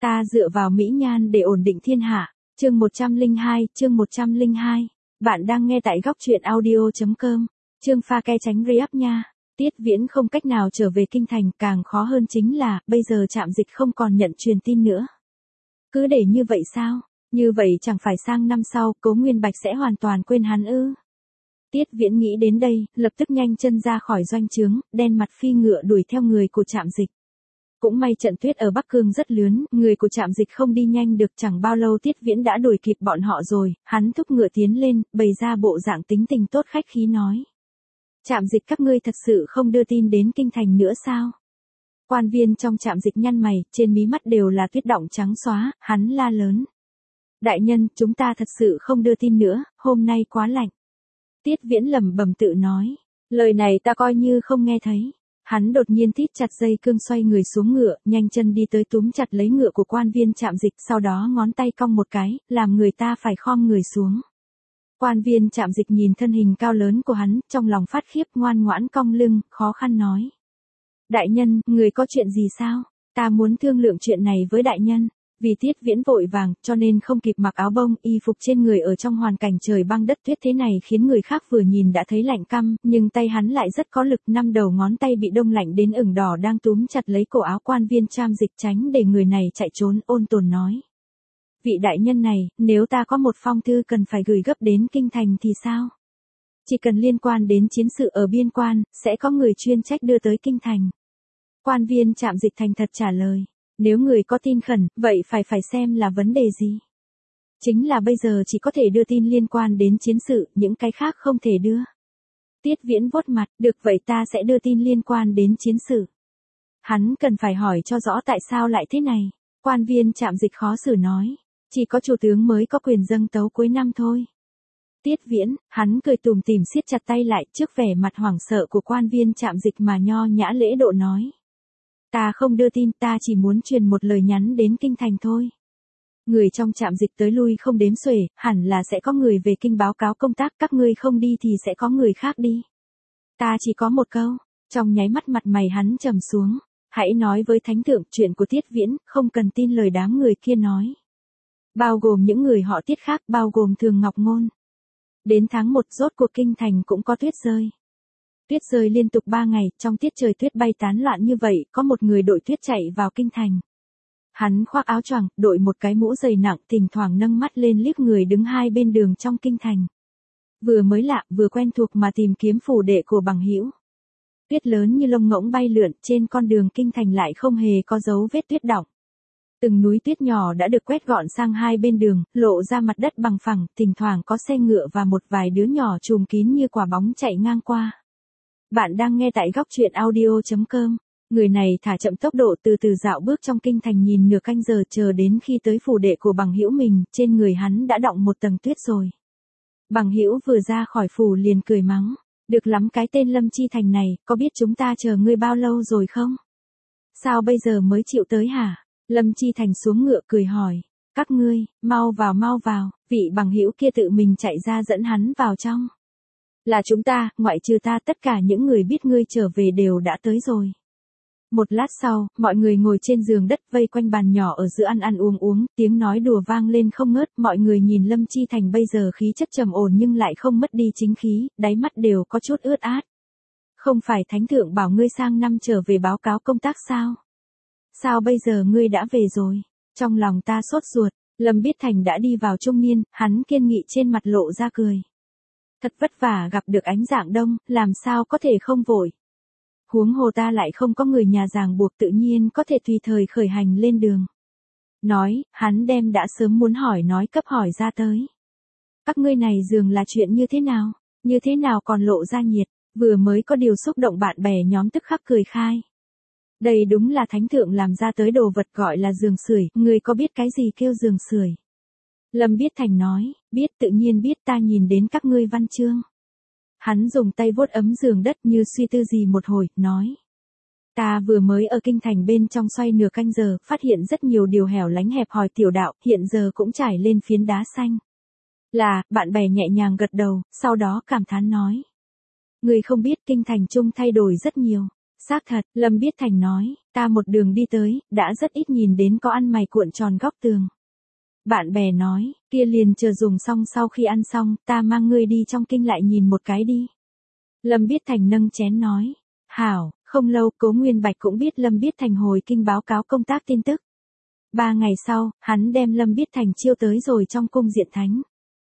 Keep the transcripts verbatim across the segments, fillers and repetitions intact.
Ta dựa vào mỹ nhan để ổn định thiên hạ. Chương một trăm lẻ hai, chương một trăm lẻ hai. Bạn đang nghe tại góc truyện audio chấm com. Chương pha ke tránh re-up nha. Tiết Viễn không cách nào trở về kinh thành, càng khó hơn chính là, bây giờ Trạm Dịch không còn nhận truyền tin nữa. Cứ để như vậy sao? Như vậy chẳng phải sang năm sau, Cố Nguyên Bạch sẽ hoàn toàn quên hắn ư? Tiết Viễn nghĩ đến đây, lập tức nhanh chân ra khỏi doanh trướng, đen mặt phi ngựa đuổi theo người của Trạm Dịch. Cũng may trận tuyết ở Bắc Cương rất lớn, người của Trạm Dịch không đi nhanh được, chẳng bao lâu Tiết Viễn đã đuổi kịp bọn họ rồi, hắn thúc ngựa tiến lên, bày ra bộ dạng tính tình tốt khách khí nói. Trạm Dịch các ngươi thật sự không đưa tin đến kinh thành nữa sao? Quan viên trong Trạm Dịch nhăn mày, trên mí mắt đều là tuyết đọng trắng xóa, hắn la lớn. Đại nhân, chúng ta thật sự không đưa tin nữa, hôm nay quá lạnh. Tiết Viễn lẩm bẩm tự nói, lời này ta coi như không nghe thấy. Hắn đột nhiên thít chặt dây cương, xoay người xuống ngựa, nhanh chân đi tới túm chặt lấy ngựa của quan viên Trạm Dịch, sau đó ngón tay cong một cái, làm người ta phải khom người xuống. Quan viên Trạm Dịch nhìn thân hình cao lớn của hắn, trong lòng phát khiếp, ngoan ngoãn cong lưng, khó khăn nói. Đại nhân, người có chuyện gì sao? Ta muốn thương lượng chuyện này với đại nhân. Vì Tiết Viễn vội vàng, cho nên không kịp mặc áo bông, y phục trên người ở trong hoàn cảnh trời băng đất tuyết thế này khiến người khác vừa nhìn đã thấy lạnh căm, nhưng tay hắn lại rất có lực, năm đầu ngón tay bị đông lạnh đến ửng đỏ đang túm chặt lấy cổ áo quan viên Trạm Dịch tránh để người này chạy trốn, ôn tồn nói. Vị đại nhân này, nếu ta có một phong thư cần phải gửi gấp đến kinh thành thì sao? Chỉ cần liên quan đến chiến sự ở biên quan, sẽ có người chuyên trách đưa tới kinh thành. Quan viên Trạm Dịch thành thật trả lời. Nếu người có tin khẩn, vậy phải phải xem là vấn đề gì. Chính là bây giờ chỉ có thể đưa tin liên quan đến chiến sự, những cái khác không thể đưa. Tiết Viễn vuốt mặt, được vậy ta sẽ đưa tin liên quan đến chiến sự. Hắn cần phải hỏi cho rõ tại sao lại thế này. Quan viên Trạm Dịch khó xử nói, chỉ có chủ tướng mới có quyền dâng tấu cuối năm thôi. Tiết Viễn, hắn cười tủm tỉm siết chặt tay lại trước vẻ mặt hoảng sợ của quan viên Trạm Dịch mà nho nhã lễ độ nói. Ta không đưa tin, ta chỉ muốn truyền một lời nhắn đến kinh thành thôi. Người trong Trạm Dịch tới lui không đếm xuể, hẳn là sẽ có người về kinh báo cáo công tác, các ngươi không đi thì sẽ có người khác đi. Ta chỉ có một câu, trong nháy mắt mặt mày hắn trầm xuống, hãy nói với thánh thượng chuyện của Tiết Viễn, không cần tin lời đám người kia nói. Bao gồm những người họ Tiết khác, bao gồm Thường Ngọc Ngôn. Đến tháng một rốt cuộc kinh thành cũng có tuyết rơi. Tuyết rơi liên tục ba ngày, trong tiết trời tuyết bay tán loạn như vậy, có một người đội tuyết chạy vào kinh thành. Hắn khoác áo choàng, đội một cái mũ dày nặng, thỉnh thoảng nâng mắt lên liếc người đứng hai bên đường trong kinh thành. Vừa mới lạ, vừa quen thuộc mà tìm kiếm phủ đệ của bằng hữu. Tuyết lớn như lông ngỗng bay lượn, trên con đường kinh thành lại không hề có dấu vết tuyết đọng. Từng núi tuyết nhỏ đã được quét gọn sang hai bên đường, lộ ra mặt đất bằng phẳng, thỉnh thoảng có xe ngựa và một vài đứa nhỏ trùm kín như quả bóng chạy ngang qua. Bạn đang nghe tại góc truyện audio chấm com. Người này thả chậm tốc độ từ từ dạo bước trong kinh thành, nhìn nửa canh giờ chờ đến khi tới phủ đệ của bằng hữu mình, trên người hắn đã đọng một tầng tuyết rồi. Bằng hữu vừa ra khỏi phủ liền cười mắng. Được lắm cái tên Lâm Chi Thành này, có biết chúng ta chờ ngươi bao lâu rồi không? Sao bây giờ mới chịu tới hả? Lâm Chi Thành xuống ngựa cười hỏi. Các ngươi, mau vào mau vào, vị bằng hữu kia tự mình chạy ra dẫn hắn vào trong. Là chúng ta, ngoại trừ ta, tất cả những người biết ngươi trở về đều đã tới rồi. Một lát sau, mọi người ngồi trên giường đất vây quanh bàn nhỏ ở giữa ăn ăn uống uống, tiếng nói đùa vang lên không ngớt, mọi người nhìn Lâm Chi Thành bây giờ khí chất trầm ổn nhưng lại không mất đi chính khí, đáy mắt đều có chút ướt át. Không phải thánh thượng bảo ngươi sang năm trở về báo cáo công tác sao? Sao bây giờ ngươi đã về rồi? Trong lòng ta sốt ruột, Lâm Biết Thành đã đi vào trung niên, hắn kiên nghị trên mặt lộ ra cười. Thật vất vả gặp được ánh dạng đông, làm sao có thể không vội. Huống hồ ta lại không có người nhà ràng buộc, tự nhiên có thể tùy thời khởi hành lên đường. Nói, hắn đem đã sớm muốn hỏi nói cấp hỏi ra tới. Các ngươi này dường là chuyện như thế nào, như thế nào còn lộ ra nhiệt, vừa mới có điều xúc động bạn bè nhóm tức khắc cười khai. Đây đúng là thánh thượng làm ra tới đồ vật gọi là giường sưởi, ngươi có biết cái gì kêu giường sưởi? Lâm Biết Thành nói, biết, tự nhiên biết, ta nhìn đến các ngươi văn chương. Hắn dùng tay vuốt ấm giường đất như suy tư gì một hồi, nói. Ta vừa mới ở kinh thành bên trong xoay nửa canh giờ, phát hiện rất nhiều điều hẻo lánh hẹp hòi tiểu đạo, hiện giờ cũng trải lên phiến đá xanh. Là, bạn bè nhẹ nhàng gật đầu, sau đó cảm thán nói. Người không biết kinh thành trung thay đổi rất nhiều. Xác thật, Lâm Biết Thành nói, ta một đường đi tới, đã rất ít nhìn đến có ăn mày cuộn tròn góc tường. Bạn bè nói, kia liền chờ dùng xong sau khi ăn xong, ta mang ngươi đi trong kinh lại nhìn một cái đi. Lâm Biết Thành nâng chén nói, hảo, không lâu Cố Nguyên Bạch cũng biết Lâm Biết Thành hồi kinh báo cáo công tác tin tức. Ba ngày sau, hắn đem Lâm Biết Thành chiêu tới rồi trong cung diện thánh.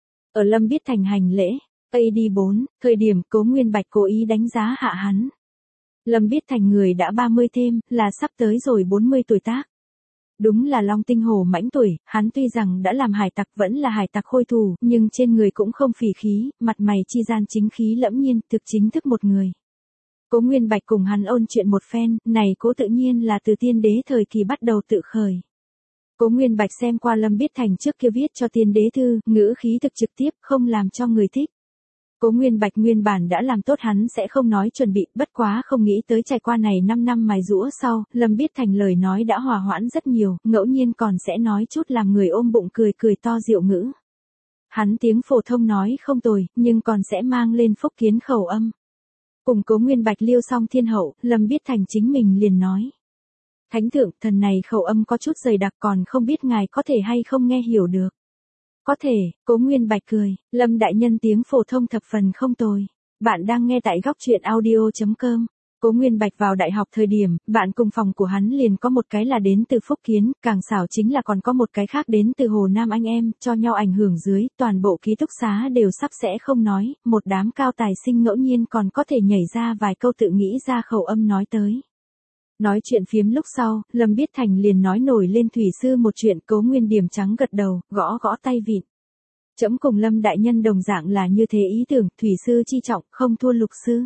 Ở Lâm Biết Thành hành lễ, a đê bốn, thời điểm Cố Nguyên Bạch cố ý đánh giá hạ hắn. Lâm Biết Thành người đã ba mươi thêm, là sắp tới rồi bốn mươi tuổi tác. Đúng là long tinh hổ mãnh tuổi, hắn tuy rằng đã làm hải tặc vẫn là hải tặc khôi thủ, nhưng trên người cũng không phỉ khí, mặt mày chi gian chính khí lẫm nhiên, thực chính thức một người. Cố Nguyên Bạch cùng hắn ôn chuyện một phen, này Cố tự nhiên là từ tiên đế thời kỳ bắt đầu tự khởi. Cố Nguyên Bạch xem qua Lâm Biết Thành trước kia viết cho tiên đế thư, ngữ khí thực trực tiếp, không làm cho người thích. Cố Nguyên Bạch nguyên bản đã làm tốt hắn sẽ không nói chuẩn bị, bất quá không nghĩ tới trải qua này năm năm mài giũa sau, Lâm Biết Thành lời nói đã hòa hoãn rất nhiều, ngẫu nhiên còn sẽ nói chút làm người ôm bụng cười cười to diệu ngữ. Hắn tiếng phổ thông nói không tồi, nhưng còn sẽ mang lên phúc kiến khẩu âm. Cùng Cố Nguyên Bạch liêu xong thiên hậu, Lâm Biết Thành chính mình liền nói. Thánh thượng, thần này khẩu âm có chút dày đặc còn không biết ngài có thể hay không nghe hiểu được. Có thể, Cố Nguyên Bạch cười, Lâm đại nhân tiếng phổ thông thập phần không tồi. Bạn đang nghe tại góc truyện audio chấm com. Cố Nguyên Bạch vào đại học thời điểm, bạn cùng phòng của hắn liền có một cái là đến từ Phúc Kiến, càng xảo chính là còn có một cái khác đến từ Hồ Nam anh em, cho nhau ảnh hưởng dưới, toàn bộ ký túc xá đều sắp sẽ không nói, một đám cao tài sinh ngẫu nhiên còn có thể nhảy ra vài câu tự nghĩ ra khẩu âm nói tới. Nói chuyện phiếm lúc sau, Lâm Biết Thành liền nói nổi lên thủy sư một chuyện. Cố Nguyên điểm trắng gật đầu, gõ gõ tay vịn. Trẫm cùng Lâm đại nhân đồng dạng là như thế ý tưởng, thủy sư chi trọng, không thua lục sư.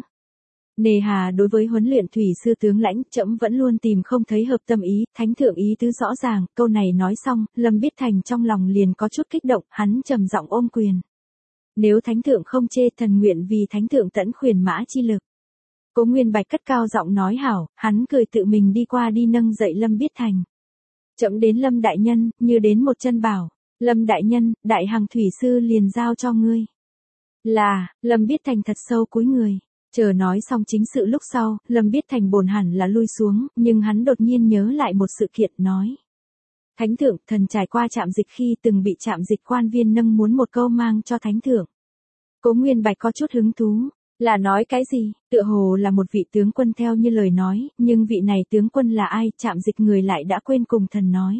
Nề hà đối với huấn luyện thủy sư tướng lãnh, trẫm vẫn luôn tìm không thấy hợp tâm ý, thánh thượng ý tứ rõ ràng, câu này nói xong, Lâm Biết Thành trong lòng liền có chút kích động, hắn trầm giọng ôm quyền. Nếu thánh thượng không chê, thần nguyện vì thánh thượng tẫn khuyển mã chi lực. Cố Nguyên Bạch cất cao giọng nói hảo, hắn cười tự mình đi qua đi nâng dậy Lâm Biết Thành. Chậm đến Lâm đại nhân, như đến một chân bảo, Lâm đại nhân, đại hàng thủy sư liền giao cho ngươi. Là, Lâm Biết Thành thật sâu cúi người, chờ nói xong chính sự lúc sau, Lâm Biết Thành bồn hẳn là lui xuống, nhưng hắn đột nhiên nhớ lại một sự kiện nói. Thánh thượng, thần trải qua trạm dịch khi từng bị trạm dịch quan viên nâng muốn một câu mang cho thánh thượng. Cố Nguyên Bạch có chút hứng thú. Là nói cái gì, tựa hồ là một vị tướng quân theo như lời nói, nhưng vị này tướng quân là ai, trạm dịch người lại đã quên cùng thần nói.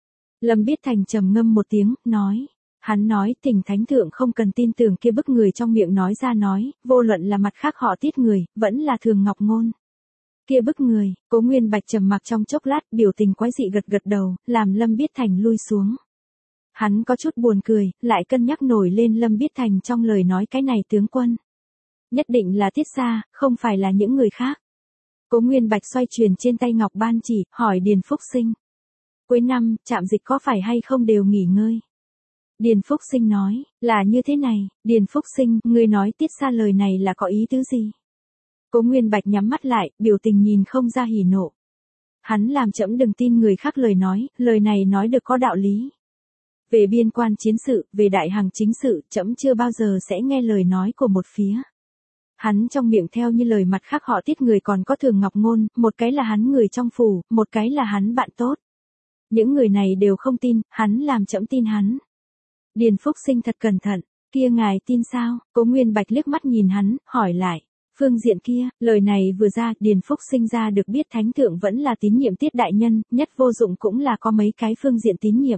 Lâm Biết Thành trầm ngâm một tiếng, nói. Hắn nói, thỉnh thánh thượng không cần tin tưởng kia bức người trong miệng nói ra nói, vô luận là mặt khác họ tiết người, vẫn là Thường Ngọc Ngôn. Kia bức người, Cố Nguyên Bạch trầm mặc trong chốc lát, biểu tình quái dị gật gật đầu, làm Lâm Biết Thành lui xuống. Hắn có chút buồn cười, lại cân nhắc nổi lên Lâm Biết Thành trong lời nói cái này tướng quân. Nhất định là Tiết Xa, không phải là những người khác. Cố Nguyên Bạch xoay chuyển trên tay ngọc ban chỉ, hỏi Điền Phúc Sinh. Cuối năm, trạm dịch có phải hay không đều nghỉ ngơi? Điền Phúc Sinh nói, là như thế này, Điền Phúc Sinh, ngươi nói Tiết Xa lời này là có ý tứ gì? Cố Nguyên Bạch nhắm mắt lại, biểu tình nhìn không ra hỉ nộ. Hắn làm trẫm đừng tin người khác lời nói, lời này nói được có đạo lý. Về biên quan chiến sự, về đại hàng chính sự, trẫm chưa bao giờ sẽ nghe lời nói của một phía. Hắn trong miệng theo như lời mặt khác họ Tiết người còn có Thường Ngọc Ngôn, một cái là hắn người trong phủ, một cái là hắn bạn tốt. Những người này đều không tin, hắn làm trẫm tin hắn. Điền Phúc Sinh thật cẩn thận, kia ngài tin sao? Cố Nguyên Bạch liếc mắt nhìn hắn, hỏi lại. Phương diện kia, lời này vừa ra, Điền Phúc Sinh ra được biết thánh thượng vẫn là tín nhiệm Tiết đại nhân, nhất vô dụng cũng là có mấy cái phương diện tín nhiệm.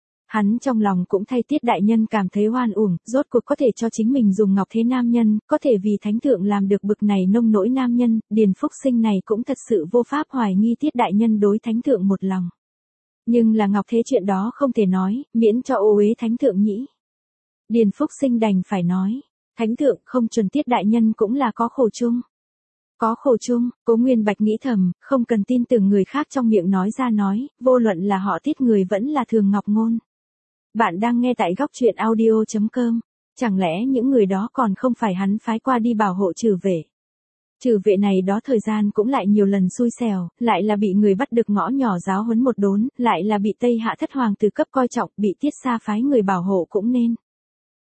Hắn trong lòng cũng thay Tiết đại nhân cảm thấy hoan uổng, rốt cuộc có thể cho chính mình dùng ngọc thế nam nhân, có thể vì thánh thượng làm được bực này nông nỗi nam nhân, Điền Phúc Sinh này cũng thật sự vô pháp hoài nghi Tiết đại nhân đối thánh thượng một lòng. Nhưng là ngọc thế chuyện đó không thể nói, miễn cho ô uế thánh thượng nhĩ. Điền Phúc Sinh đành phải nói, thánh thượng không chuẩn Tiết đại nhân cũng là có khổ chung. Có khổ chung, Cố Nguyên Bạch nghĩ thầm, không cần tin tưởng người khác trong miệng nói ra nói, vô luận là họ Tiết người vẫn là Thường Ngọc Ngôn. Bạn đang nghe tại góc truyện audio chấm com. Chẳng lẽ những người đó còn không phải hắn phái qua đi bảo hộ trừ vệ? Trừ vệ này đó thời gian cũng lại nhiều lần xui xẻo, lại là bị người bắt được ngõ nhỏ giáo huấn một đốn, lại là bị Tây Hạ thất hoàng từ cấp coi trọng, bị Tiết Xa phái người bảo hộ cũng nên.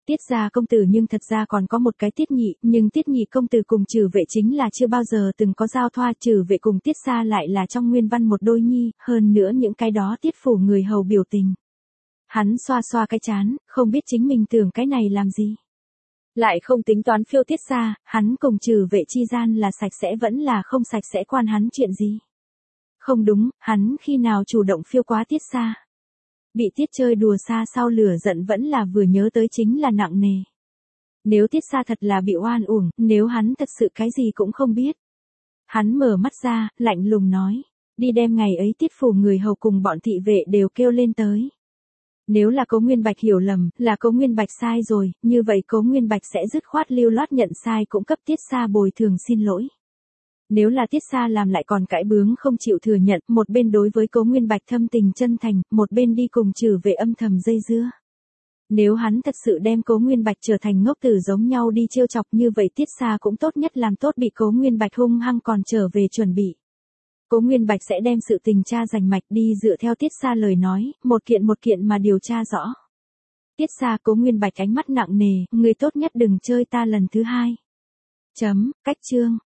Tiết gia công tử nhưng thật ra còn có một cái Tiết nhị, nhưng Tiết nhị công tử cùng Trừ Vệ chính là chưa bao giờ từng có giao thoa, Trừ Vệ cùng Tiết gia lại là trong nguyên văn một đôi nhi, hơn nữa những cái đó Tiết phủ người hầu biểu tình. Hắn xoa xoa cái chán, không biết chính mình tưởng cái này làm gì. Lại không tính toán phiêu Tiết gia, hắn cùng Trừ Vệ chi gian là sạch sẽ vẫn là không sạch sẽ quan hắn chuyện gì. Không đúng, hắn khi nào chủ động phiêu quá Tiết gia. Bị Tiết chơi đùa xa sau lửa giận vẫn là vừa nhớ tới chính là nặng nề. Nếu Tiết gia thật là bị oan uổng, nếu hắn thật sự cái gì cũng không biết. Hắn mở mắt ra, lạnh lùng nói, đi đem ngày ấy Tiết phủ người hầu cùng bọn thị vệ đều kêu lên tới. Nếu là Cố Nguyên Bạch hiểu lầm, là Cố Nguyên Bạch sai rồi, như vậy Cố Nguyên Bạch sẽ dứt khoát lưu loát nhận sai cũng cấp Tiết gia bồi thường xin lỗi. Nếu là Tiết gia làm lại còn cãi bướng không chịu thừa nhận, một bên đối với Cố Nguyên Bạch thâm tình chân thành, một bên đi cùng Trừ Vệ âm thầm dây dưa. Nếu hắn thật sự đem Cố Nguyên Bạch trở thành ngốc tử giống nhau đi trêu chọc như vậy Tiết gia cũng tốt nhất làm tốt bị Cố Nguyên Bạch hung hăng còn trở về chuẩn bị. Cố Nguyên Bạch sẽ đem sự tình tra rành mạch đi dựa theo Tiết gia lời nói, một kiện một kiện mà điều tra rõ. Tiết gia Cố Nguyên Bạch ánh mắt nặng nề, người tốt nhất đừng chơi ta lần thứ hai. Chấm, cách chương.